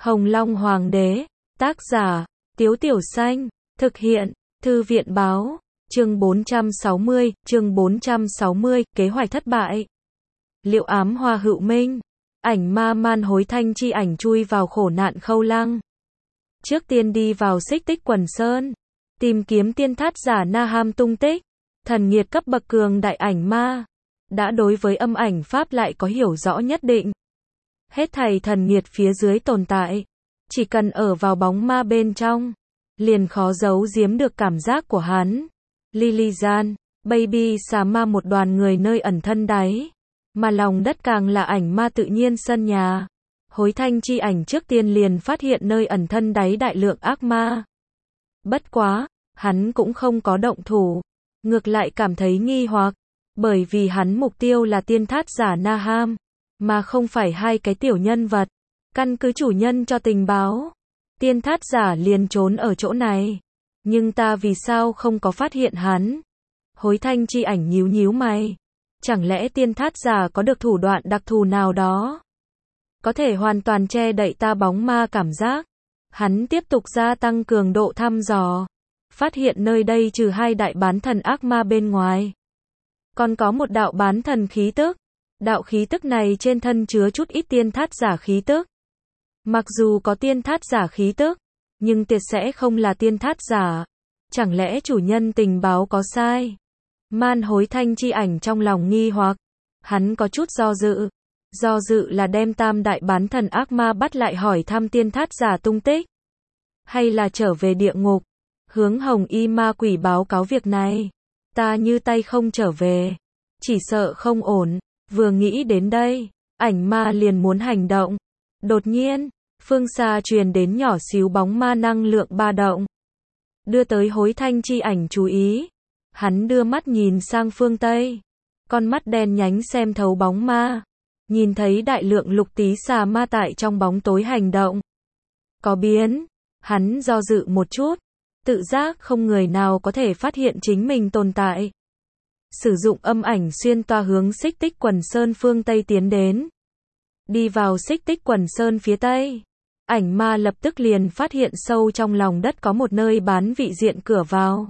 Hồng Long Hoàng đế, tác giả, Tiếu Tiểu Xanh, thực hiện, Thư viện báo, chương 460, kế hoạch thất bại. Liệu ám hoa hữu minh, ảnh ma man hối thanh chi ảnh chui vào khổ nạn Khâu Lăng. Trước tiên đi vào Xích Tích Quần Sơn, tìm kiếm tiên thát giả Na Ham tung tích, thần nghiệt cấp bậc cường đại ảnh ma, đã đối với âm ảnh pháp lại có hiểu rõ nhất định. Hết thảy thần nghiệt phía dưới tồn tại, chỉ cần ở vào bóng ma bên trong, liền khó giấu giếm được cảm giác của hắn. Lilian, Baby xà ma một đoàn người nơi ẩn thân đáy, mà lòng đất càng là ảnh ma tự nhiên sân nhà. Hối thanh chi ảnh trước tiên liền phát hiện nơi ẩn thân đáy đại lượng ác ma. Bất quá, hắn cũng không có động thủ, ngược lại cảm thấy nghi hoặc, bởi vì hắn mục tiêu là tiên thát giả Na Ham, mà không phải hai cái tiểu nhân vật. Căn cứ chủ nhân cho tình báo, tiên thát giả liền trốn ở chỗ này, nhưng ta vì sao không có phát hiện hắn? Hối thanh chi ảnh nhíu nhíu mày, chẳng lẽ tiên thát giả có được thủ đoạn đặc thù nào đó, có thể hoàn toàn che đậy ta bóng ma cảm giác? Hắn tiếp tục gia tăng cường độ thăm dò, phát hiện nơi đây trừ hai đại bán thần ác ma bên ngoài, còn có một đạo bán thần khí tức. Đạo khí tức này trên thân chứa chút ít tiên thát giả khí tức. Mặc dù có tiên thát giả khí tức, nhưng tuyệt sẽ không là tiên thát giả. Chẳng lẽ chủ nhân tình báo có sai? Man hối thanh chi ảnh trong lòng nghi hoặc, hắn có chút do dự. Do dự là đem tam đại bán thần ác ma bắt lại hỏi thăm tiên thát giả tung tích, hay là trở về địa ngục, hướng hồng y ma quỷ báo cáo việc này. Ta như tay không trở về, chỉ sợ không ổn. Vừa nghĩ đến đây, ảnh ma liền muốn hành động. Đột nhiên, phương xa truyền đến nhỏ xíu bóng ma năng lượng ba động, đưa tới hối thanh chi ảnh chú ý. Hắn đưa mắt nhìn sang phương Tây, con mắt đen nhánh xem thấu bóng ma, nhìn thấy đại lượng lục tí xà ma tại trong bóng tối hành động. Có biến, hắn do dự một chút, tự giác không người nào có thể phát hiện chính mình tồn tại. Sử dụng âm ảnh xuyên toa hướng Xích Tích Quần Sơn phương Tây tiến đến. Đi vào Xích Tích Quần Sơn phía Tây, ảnh ma lập tức liền phát hiện sâu trong lòng đất có một nơi bán vị diện cửa vào.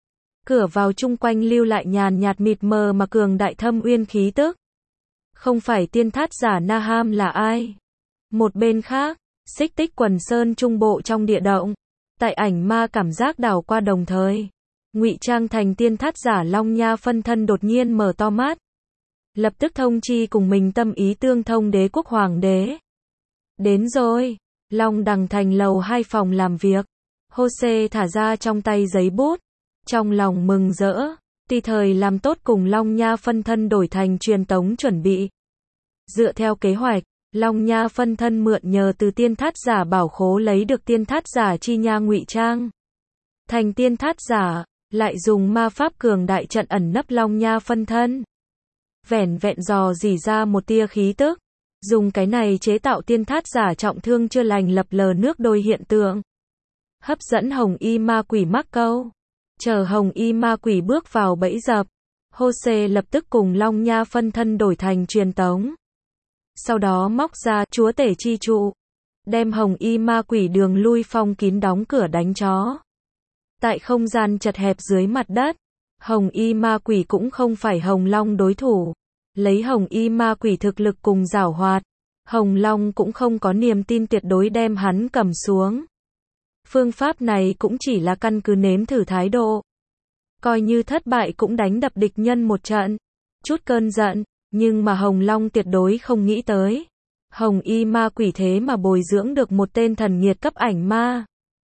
Cửa vào chung quanh lưu lại nhàn nhạt mịt mờ mà cường đại thâm uyên khí tức. Không phải tiên thát giả Na Ham là ai? Một bên khác, Xích Tích Quần Sơn trung bộ trong địa động, tại ảnh ma cảm giác đảo qua đồng thời, ngụy trang thành tiên thát giả Long Nha phân thân đột nhiên mở to mắt, lập tức thông chi cùng mình tâm ý tương thông Đế quốc hoàng đế. Đến rồi. Long Đằng thành lầu 2 phòng làm việc, Jose thả ra trong tay giấy bút, trong lòng mừng rỡ, tùy thời làm tốt cùng Long Nha phân thân đổi thành truyền tống chuẩn bị. Dựa theo kế hoạch, Long Nha phân thân mượn nhờ từ tiên thát giả bảo khố lấy được tiên thát giả chi nha ngụy trang thành tiên thát giả, lại dùng ma pháp cường đại trận ẩn nấp Long Nha phân thân. Vẻn vẹn dò dỉ ra một tia khí tức, dùng cái này chế tạo tiên thát giả trọng thương chưa lành lập lờ nước đôi hiện tượng. Hấp dẫn hồng y ma quỷ mắc câu. Chờ hồng y ma quỷ bước vào bẫy dập, Jose lập tức cùng Long Nha phân thân đổi thành truyền tống. Sau đó móc ra chúa tể chi trụ, đem hồng y ma quỷ đường lui phong kín đóng cửa đánh chó. Tại không gian chật hẹp dưới mặt đất, hồng y ma quỷ cũng không phải Hồng Long đối thủ. Lấy hồng y ma quỷ thực lực cùng giảo hoạt, Hồng Long cũng không có niềm tin tuyệt đối đem hắn cầm xuống. Phương pháp này cũng chỉ là căn cứ nếm thử thái độ. Coi như thất bại cũng đánh đập địch nhân một trận. Chút cơn giận, nhưng mà Hồng Long tuyệt đối không nghĩ tới. Hồng y ma quỷ thế mà bồi dưỡng được một tên thần nghiệt cấp ảnh ma.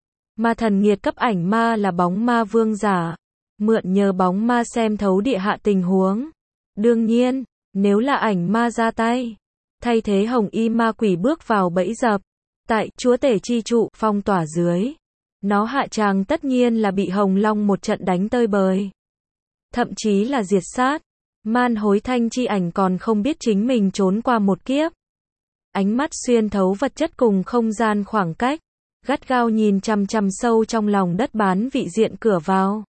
Mà thần nghiệt cấp ảnh ma là bóng ma vương giả. Mượn nhờ bóng ma xem thấu địa hạ tình huống. Đương nhiên, nếu là ảnh ma ra tay, thay thế hồng y ma quỷ bước vào bẫy dập, tại chúa tể chi trụ phong tỏa dưới, nó hạ tràng tất nhiên là bị Hồng Long một trận đánh tơi bời, thậm chí là diệt sát. Man hối thanh chi ảnh còn không biết chính mình trốn qua một kiếp, ánh mắt xuyên thấu vật chất cùng không gian khoảng cách, gắt gao nhìn chằm chằm sâu trong lòng đất bán vị diện cửa vào.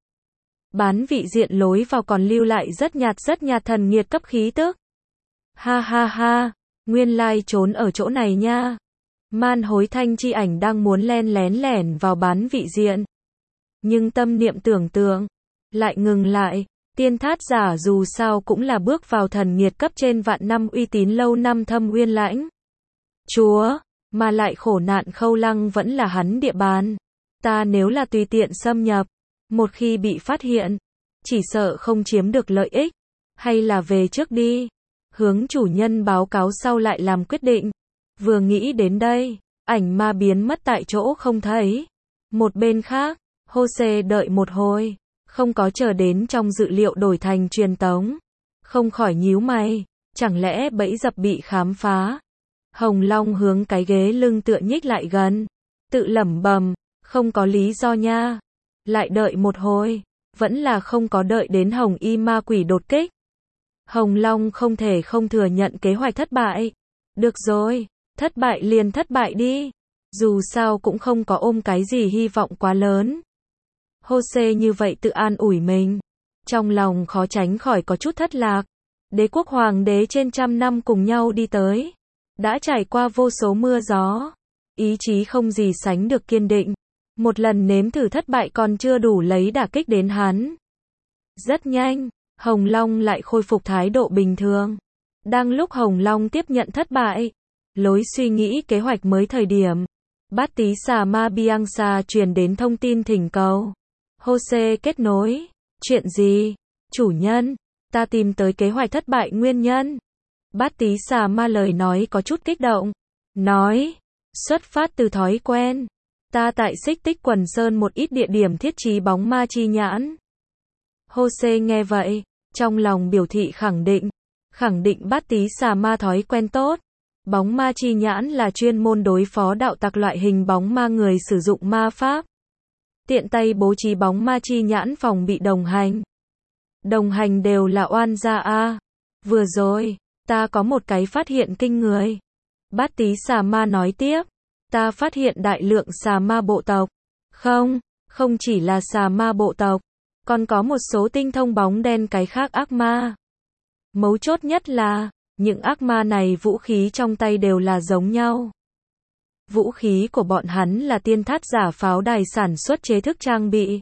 Bán vị diện lối vào còn lưu lại rất nhạt thần nghiệt cấp khí tức. Ha ha ha, nguyên lai trốn ở chỗ này nha. Man Hối Thanh chi ảnh đang muốn len lén lẻn vào bán vị diện. Nhưng tâm niệm tưởng tượng, lại ngừng lại. Tiên thát giả dù sao cũng là bước vào thần nghiệt cấp trên vạn năm uy tín lâu năm thâm uyên lãnh. Chúa, mà lại khổ nạn Khâu Lăng vẫn là hắn địa bàn. Ta nếu là tùy tiện xâm nhập, một khi bị phát hiện, chỉ sợ không chiếm được lợi ích. Hay là về trước đi. Hướng chủ nhân báo cáo sau lại làm quyết định. Vừa nghĩ đến đây, ảnh ma biến mất tại chỗ không thấy. Một bên khác, Jose đợi một hồi, không có chờ đến trong dự liệu đổi thành truyền tống. Không khỏi nhíu mày, chẳng lẽ bẫy dập bị khám phá. Hồng Long hướng cái ghế lưng tựa nhích lại gần, tự lẩm bẩm, không có lý do nha. Lại đợi một hồi, vẫn là không có đợi đến Hồng Y ma quỷ đột kích. Hồng Long không thể không thừa nhận kế hoạch thất bại. Được rồi, thất bại liền thất bại đi. Dù sao cũng không có ôm cái gì hy vọng quá lớn. Jose như vậy tự an ủi mình. Trong lòng khó tránh khỏi có chút thất lạc. Đế quốc hoàng đế trên trăm năm cùng nhau đi tới. Đã trải qua vô số mưa gió. Ý chí không gì sánh được kiên định. Một lần nếm thử thất bại còn chưa đủ lấy đả kích đến hắn. Rất nhanh, Hồng Long lại khôi phục thái độ bình thường. Đang lúc Hồng Long tiếp nhận thất bại, lối suy nghĩ kế hoạch mới thời điểm, Bát Tí Xà Ma Bianca truyền đến thông tin thỉnh cầu. Jose kết nối. Chuyện gì? Chủ nhân, ta tìm tới kế hoạch thất bại nguyên nhân. Bát Tí Xà Ma lời nói có chút kích động. Nói, xuất phát từ thói quen. Ta tại Xích Tích Quần Sơn một ít địa điểm thiết trí bóng ma chi nhãn. Jose nghe vậy, trong lòng biểu thị khẳng định Bát Tí Xà Ma thói quen tốt. Bóng ma chi nhãn là chuyên môn đối phó đạo tặc loại hình bóng ma người sử dụng ma pháp. Tiện tay bố trí bóng ma chi nhãn phòng bị đồng hành. Đồng hành đều là oan gia a. Vừa rồi, ta có một cái phát hiện kinh người. Bát Tí Xà Ma nói tiếp. Ta phát hiện đại lượng xà ma bộ tộc. Không chỉ là xà ma bộ tộc, còn có một số tinh thông bóng đen cái khác ác ma. Mấu chốt nhất là, những ác ma này vũ khí trong tay đều là giống nhau. Vũ khí của bọn hắn là tiên thát giả pháo đài sản xuất chế thức trang bị.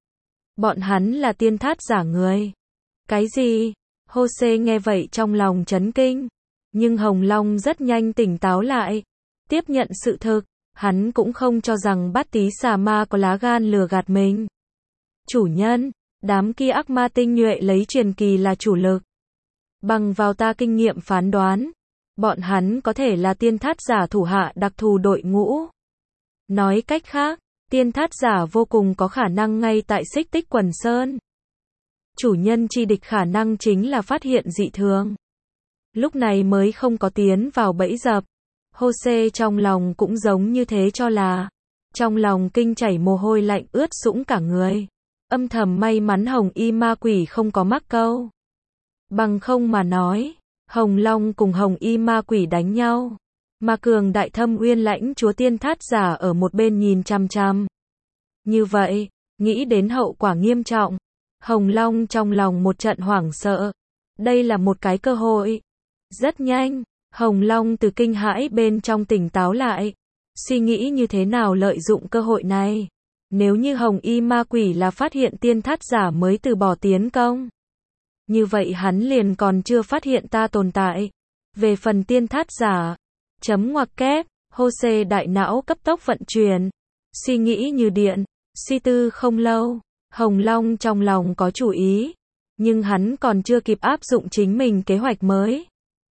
Bọn hắn là tiên thát giả người. Cái gì? Jose nghe vậy trong lòng chấn kinh. Nhưng Hồng Long rất nhanh tỉnh táo lại. Tiếp nhận sự thực, hắn cũng không cho rằng Bát Tí Xà Ma có lá gan lừa gạt mình. Chủ nhân, đám kia ác ma tinh nhuệ lấy truyền kỳ là chủ lực. Bằng vào ta kinh nghiệm phán đoán, bọn hắn có thể là tiên thát giả thủ hạ đặc thù đội ngũ. Nói cách khác, tiên thát giả vô cùng có khả năng ngay tại Xích Tích Quần Sơn. Chủ nhân chi địch khả năng chính là phát hiện dị thường. Lúc này mới không có tiến vào bẫy dập. Jose trong lòng cũng giống như thế cho là. Trong lòng kinh chảy mồ hôi lạnh ướt sũng cả người. Âm thầm may mắn Hồng Y ma quỷ không có mắc câu. Bằng không mà nói, Hồng Long cùng Hồng Y ma quỷ đánh nhau. Mà cường đại thâm uyên lãnh chúa tiên thát giả ở một bên nhìn chăm chăm. Như vậy, nghĩ đến hậu quả nghiêm trọng. Hồng Long trong lòng một trận hoảng sợ. Đây là một cái cơ hội. Rất nhanh, Hồng Long từ kinh hãi bên trong tỉnh táo lại. Suy nghĩ như thế nào lợi dụng cơ hội này. Nếu như Hồng Y ma quỷ là phát hiện tiên thát giả mới từ bỏ tiến công. Như vậy hắn liền còn chưa phát hiện ta tồn tại. Về phần tiên thát giả, chấm ngoặc kép, Jose đại não cấp tốc vận chuyển. Suy nghĩ như điện, suy tư không lâu. Hồng Long trong lòng có chủ ý. Nhưng hắn còn chưa kịp áp dụng chính mình kế hoạch mới.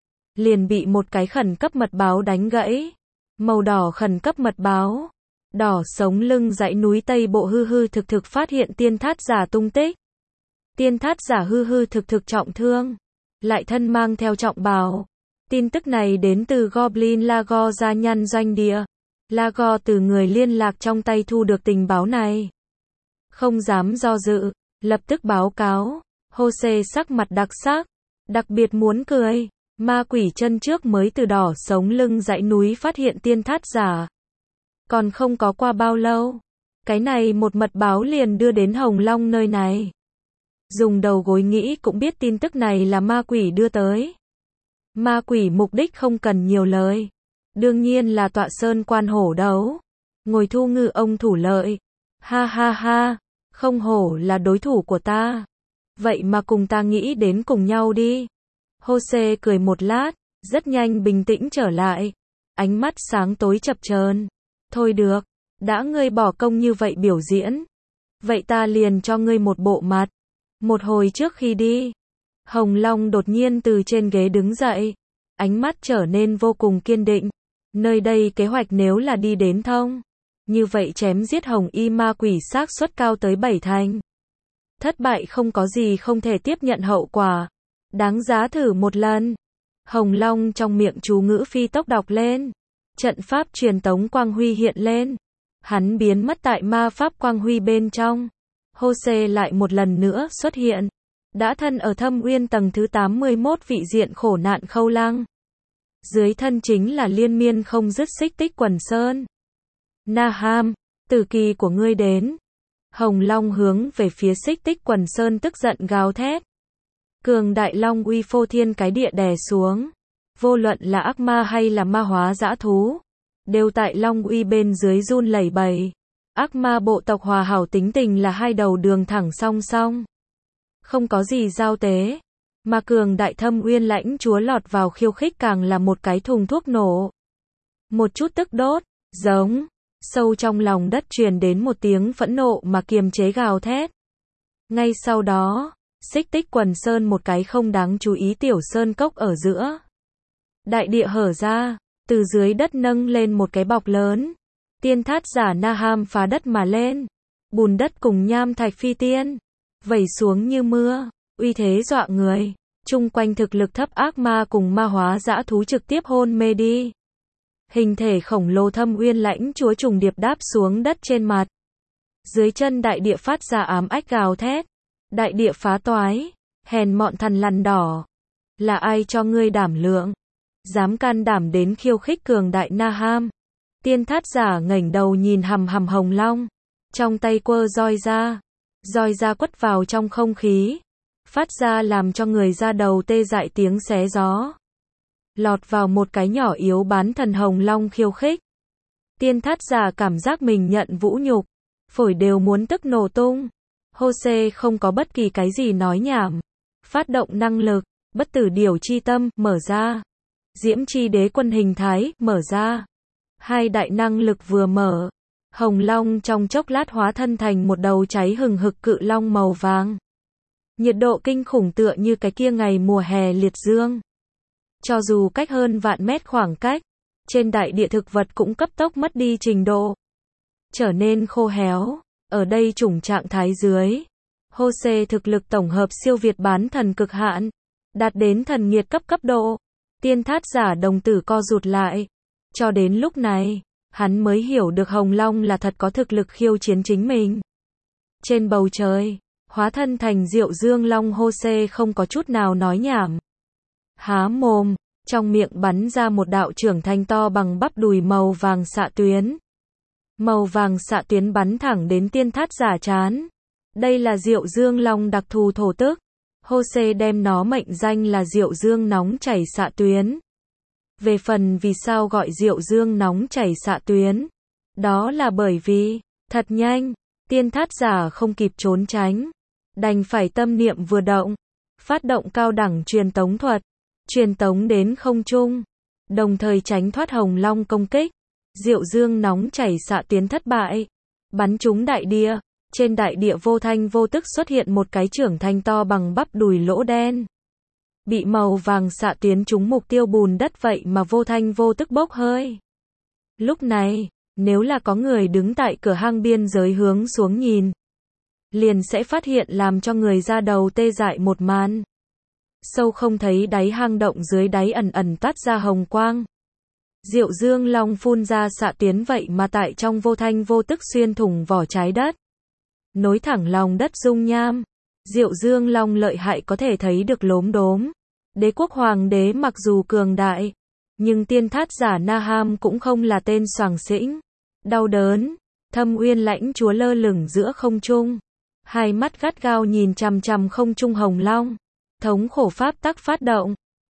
Liền bị một cái khẩn cấp mật báo đánh gãy. Màu đỏ khẩn cấp mật báo. Đỏ sống lưng dãy núi Tây Bộ hư hư thực thực phát hiện tiên thát giả tung tích. Tiên thát giả hư hư thực thực trọng thương. Lại thân mang theo trọng bào. Tin tức này đến từ Goblin Lago gia nhân doanh địa. Lago từ người liên lạc trong tay thu được tình báo này. Không dám do dự, lập tức báo cáo. Jose sắc mặt đặc sắc. Đặc biệt muốn cười. Ma quỷ chân trước mới từ đỏ sống lưng dãy núi phát hiện tiên thát giả. Còn không có qua bao lâu. Cái này một mật báo liền đưa đến Hồng Long nơi này. Dùng đầu gối nghĩ cũng biết tin tức này là ma quỷ đưa tới. Ma quỷ mục đích không cần nhiều lời. Đương nhiên là tọa sơn quan hổ đấu. Ngồi thu ngư ông thủ lợi. Ha ha ha, không hổ là đối thủ của ta. Vậy mà cùng ta nghĩ đến cùng nhau đi. Jose cười một lát, rất nhanh bình tĩnh trở lại. Ánh mắt sáng tối chập chờn. Thôi được, đã ngươi bỏ công như vậy biểu diễn. Vậy ta liền cho ngươi một bộ mặt. Một hồi trước khi đi, Hồng Long đột nhiên từ trên ghế đứng dậy. Ánh mắt trở nên vô cùng kiên định. Nơi đây kế hoạch nếu là đi đến thông. Như vậy chém giết Hồng Y ma quỷ xác suất cao tới 7 thành. Thất bại không có gì không thể tiếp nhận hậu quả. Đáng giá thử một lần. Hồng Long trong miệng chú ngữ phi tốc đọc lên. Trận pháp truyền tống quang huy hiện lên. Hắn biến mất tại ma pháp quang huy bên trong. Jose lại một lần nữa xuất hiện. Đã thân ở Thâm Uyên tầng thứ 81 vị diện khổ nạn Khâu Lăng. Dưới thân chính là liên miên không dứt xích tích quần sơn. Naham, tử kỳ của ngươi đến. Hồng Long hướng về phía xích tích quần sơn tức giận gào thét. Cường đại long uy phô thiên cái địa đè xuống. Vô luận là ác ma hay là ma hóa dã thú, đều tại long uy bên dưới run lẩy bẩy. Ác ma bộ tộc hòa hảo tính tình là hai đầu đường thẳng song song. Không có gì giao tế. Mà cường đại Thâm Uyên lãnh chúa lọt vào khiêu khích càng là một cái thùng thuốc nổ. Một chút tức đốt, giống. Sâu trong lòng đất truyền đến một tiếng phẫn nộ mà kiềm chế gào thét. Ngay sau đó, xích tích quần sơn một cái không đáng chú ý tiểu sơn cốc ở giữa. Đại địa hở ra, từ dưới đất nâng lên một cái bọc lớn. Tiên thát giả Naham phá đất mà lên. Bùn đất cùng nham thạch phi tiên. Vẩy xuống như mưa, uy thế dọa người. Chung quanh thực lực thấp ác ma cùng ma hóa dã thú trực tiếp hôn mê đi. Hình thể khổng lồ Thâm Uyên lãnh chúa trùng điệp đáp xuống đất trên mặt. Dưới chân đại địa phát ra ám ách gào thét. Đại địa phá toái, hèn mọn thằn lằn đỏ. Là ai cho ngươi đảm lượng? Dám can đảm đến khiêu khích cường đại Naham. Tiên thát giả ngẩng đầu nhìn hằm hằm Hồng Long. Trong tay quơ roi ra. Roi ra quất vào trong không khí. Phát ra làm cho người da đầu tê dại tiếng xé gió. Lọt vào một cái nhỏ yếu bán thần Hồng Long khiêu khích. Tiên thát giả cảm giác mình nhận vũ nhục. Phổi đều muốn tức nổ tung. Jose không có bất kỳ cái gì nói nhảm. Phát động năng lực, bất tử điểu chi tâm, mở ra. Diễm chi đế quân hình thái, mở ra. Hai đại năng lực vừa mở. Hồng Long trong chốc lát hóa thân thành một đầu cháy hừng hực cự long màu vàng. Nhiệt độ kinh khủng tựa như cái kia ngày mùa hè liệt dương. Cho dù cách hơn vạn mét khoảng cách, trên đại địa thực vật cũng cấp tốc mất đi trình độ. Trở nên khô héo. Ở đây chủng trạng thái dưới. Jose thực lực tổng hợp siêu việt bán thần cực hạn. Đạt đến thần nghiệt cấp độ. Tiên thát giả đồng tử co rụt lại. Cho đến lúc này, hắn mới hiểu được Hồng Long là thật có thực lực khiêu chiến chính mình. Trên bầu trời, hóa thân thành Diệu Dương Long Jose không có chút nào nói nhảm. Há mồm, trong miệng bắn ra một đạo trưởng thành to bằng bắp đùi màu vàng xạ tuyến. Màu vàng xạ tuyến bắn thẳng đến tiên thát giả trán. Đây là Diệu Dương Long đặc thù thổ tức. Jose đem nó mệnh danh là Diệu Dương nóng chảy xạ tuyến. Về phần vì sao gọi Diệu Dương nóng chảy xạ tuyến, đó là bởi vì, thật nhanh, tiên thát giả không kịp trốn tránh. Đành phải tâm niệm vừa động, phát động cao đẳng truyền tống thuật, truyền tống đến không trung, đồng thời tránh thoát Hồng Long công kích. Diệu Dương nóng chảy xạ tuyến thất bại, bắn trúng đại địa. Trên đại địa vô thanh vô tức xuất hiện một cái trưởng thành to bằng bắp đùi lỗ đen. Bị màu vàng xạ tuyến trúng mục tiêu bùn đất vậy mà vô thanh vô tức bốc hơi. Lúc này, nếu là có người đứng tại cửa hang biên giới hướng xuống nhìn, liền sẽ phát hiện làm cho người da đầu tê dại một màn. Sâu không thấy đáy hang động dưới đáy ẩn ẩn toát ra hồng quang. Diệu Dương Long phun ra xạ tuyến vậy mà tại trong vô thanh vô tức xuyên thủng vỏ trái đất. Nối thẳng lòng đất dung nham. Diệu Dương Long lợi hại có thể thấy được lốm đốm. Đế quốc hoàng đế mặc dù cường đại, nhưng tiên thát giả Naham cũng không là tên soàng xĩnh. Đau đớn, Thâm Uyên lãnh chúa lơ lửng giữa không trung. Hai mắt gắt gao nhìn chằm chằm không trung Hồng Long. Thống khổ pháp tắc phát động.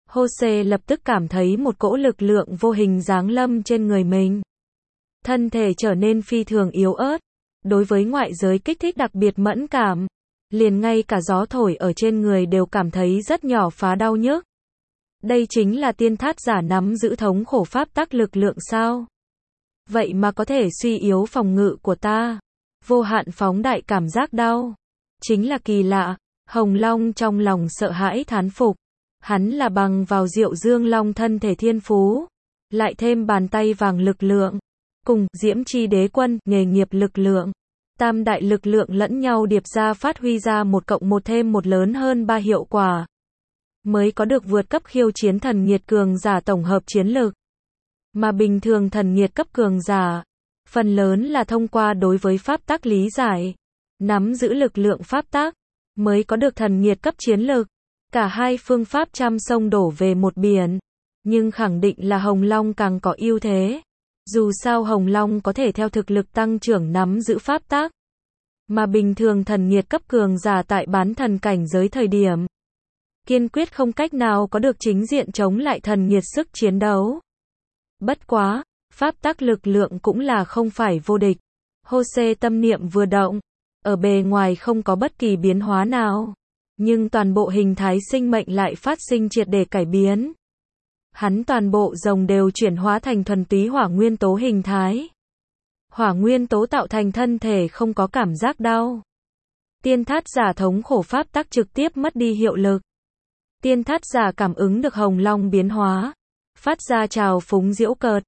Jose lập tức cảm thấy một cỗ lực lượng vô hình giáng lâm trên người mình. Thân thể trở nên phi thường yếu ớt. Đối với ngoại giới kích thích đặc biệt mẫn cảm. Liền ngay cả gió thổi ở trên người đều cảm thấy rất nhỏ phá đau nhức. Đây chính là tiên thát giả nắm giữ thống khổ pháp tắc lực lượng sao? Vậy mà có thể suy yếu phòng ngự của ta. Vô hạn phóng đại cảm giác đau. Chính là kỳ lạ. Hồng Long trong lòng sợ hãi thán phục. Hắn là bằng vào Diệu Dương Long thân thể thiên phú. Lại thêm bàn tay vàng lực lượng. Cùng Diễm Chi Đế Quân, nghề nghiệp lực lượng. Tam đại lực lượng lẫn nhau điệp ra phát huy ra 1+1 thêm 1 lớn hơn 3 hiệu quả. Mới có được vượt cấp khiêu chiến thần nghiệt cường giả tổng hợp chiến lực. Mà bình thường thần nghiệt cấp cường giả, phần lớn là thông qua đối với pháp tắc lý giải, nắm giữ lực lượng pháp tắc, mới có được thần nghiệt cấp chiến lực. Cả hai phương pháp trăm sông đổ về một biển, nhưng khẳng định là Hồng Long càng có ưu thế. Dù sao Hồng Long có thể theo thực lực tăng trưởng nắm giữ pháp tắc, mà bình thường thần nghiệt cấp cường giả tại bán thần cảnh giới thời điểm, kiên quyết không cách nào có được chính diện chống lại thần nghiệt sức chiến đấu. Bất quá, pháp tắc lực lượng cũng là không phải vô địch. Jose tâm niệm vừa động, ở bề ngoài không có bất kỳ biến hóa nào, nhưng toàn bộ hình thái sinh mệnh lại phát sinh triệt để cải biến. Hắn toàn bộ rồng đều chuyển hóa thành thuần túy hỏa nguyên tố hình thái. Hỏa nguyên tố tạo thành thân thể không có cảm giác đau. Tiên thát giả thống khổ pháp tắc trực tiếp mất đi hiệu lực. Tiên thát giả cảm ứng được Hồng Long biến hóa, phát ra trào phúng giễu cợt.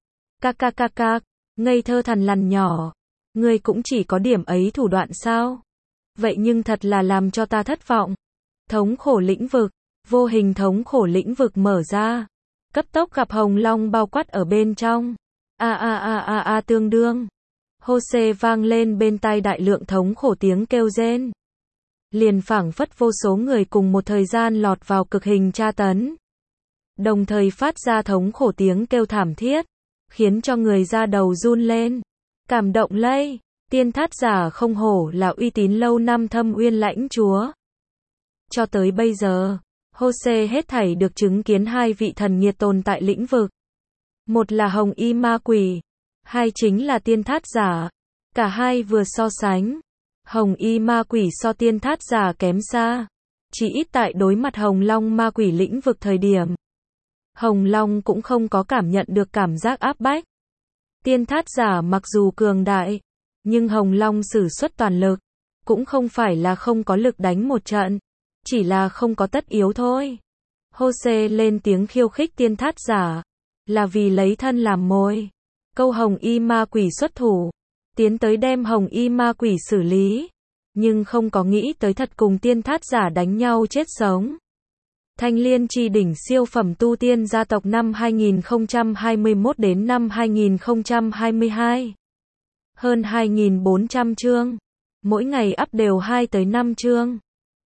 Ca, ngây thơ thằn lằn nhỏ. Ngươi cũng chỉ có điểm ấy thủ đoạn sao? Vậy nhưng thật là làm cho ta thất vọng. Thống khổ lĩnh vực, vô hình thống khổ lĩnh vực mở ra. Cấp tốc gặp Hồng Long bao quát ở bên trong. Tương đương. Jose vang lên bên tai đại lượng thống khổ tiếng kêu rên. Liền phảng phất vô số người cùng một thời gian lọt vào cực hình tra tấn. Đồng thời phát ra thống khổ tiếng kêu thảm thiết, khiến cho người da đầu run lên. Cảm động lây, tiên thát giả không hổ là uy tín lâu năm Thâm Uyên lãnh chúa. Cho tới bây giờ, Jose hết thảy được chứng kiến hai vị thần nghiệt tồn tại lĩnh vực. Một là Hồng Y Ma Quỷ, hai chính là tiên thát giả. Cả hai vừa so sánh, Hồng Y Ma Quỷ so tiên thát giả kém xa. Chỉ ít tại đối mặt Hồng Long Ma Quỷ lĩnh vực thời điểm, Hồng Long cũng không có cảm nhận được cảm giác áp bách. Tiên thát giả mặc dù cường đại, nhưng Hồng Long sử xuất toàn lực, cũng không phải là không có lực đánh một trận, chỉ là không có tất yếu thôi. Jose lên tiếng khiêu khích tiên thát giả, là vì lấy thân làm mồi. Câu Hồng Y Ma Quỷ xuất thủ, tiến tới đem Hồng Y Ma Quỷ xử lý, nhưng không có nghĩ tới thật cùng tiên thát giả đánh nhau chết sống. Thanh Liên Chi Đỉnh siêu phẩm tu tiên gia tộc năm 2021 đến năm 2022. Hơn 2.400 chương. Mỗi ngày up đều 2 tới 5 chương.